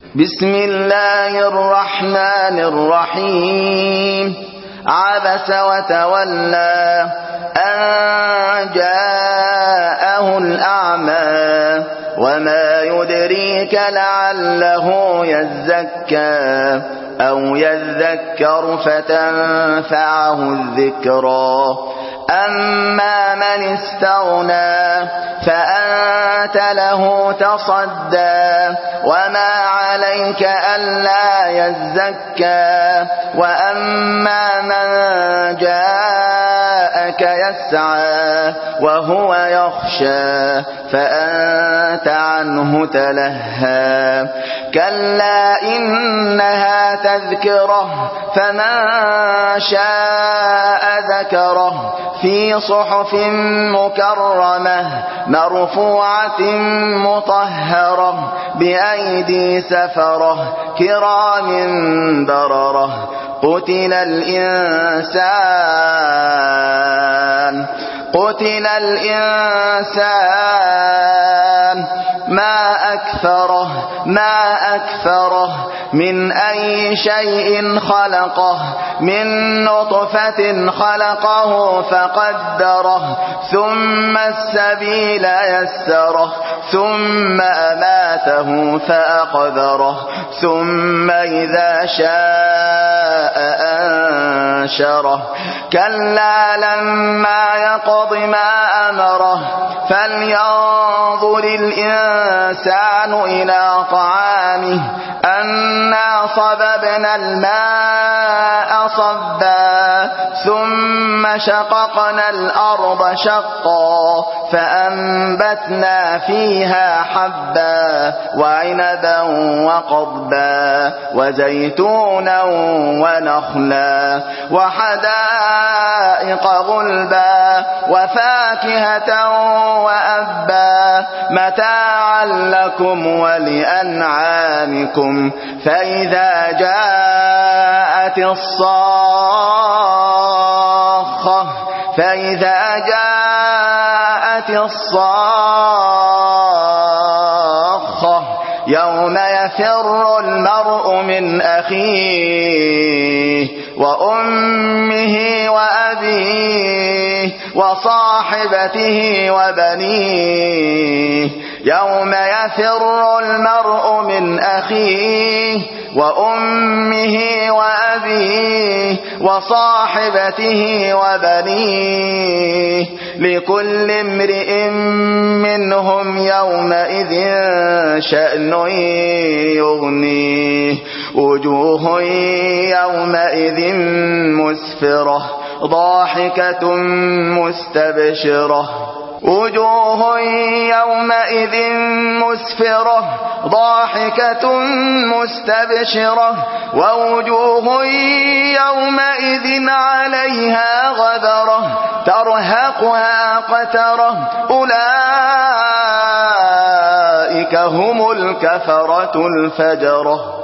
بسم الله الرحمن الرحيم عبس وتولى أن جاءه الأعمى وما يدريك لعله يزكى أو يذكر فتنفعه الذكرى أما من استغنى فأنت له تصدى وما عليك ألا يزكى وأما من جاءك يسعى وهو يخشى فأنت عنه تلهى كلا إنها تذكرة فمن شاء ذكره في صحف مكرمة مرفوعة مطهرة بأيدي سفرة كرام بررة قتل الإنسان ما أكثره من أي شيء خلقه من نطفة خلقه فقدره ثم السبيل يسره ثم أماته فأقبره ثم إذا شاء أنشره كلا لما يقض ما أمره فلينظر الإنسان إلى طعامه أنا صببنا الماء صبا ثم شققنا الأرض شقا فأنبتنا فيها حبا وعنبا وقضبا وزيتونا ونخلا وحدائق غلبا وفاكهة وأبا متاعا لكم ولأنعامكم فإذا جاءت الصاخة يوم يفر المرء من أخيه وأمه وأبيه وصاحبته وبنيه يوم يفر المرء من أخيه وأمه وأبيه وصاحبته وبنيه لكل امرئ منهم يومئذ شأن يغنيه وجوه يومئذ مسفرة ضاحكة مستبشرة ووجوه يومئذ عليها غبرة ترهقها قترة أولئك هم الكفرة الفجرة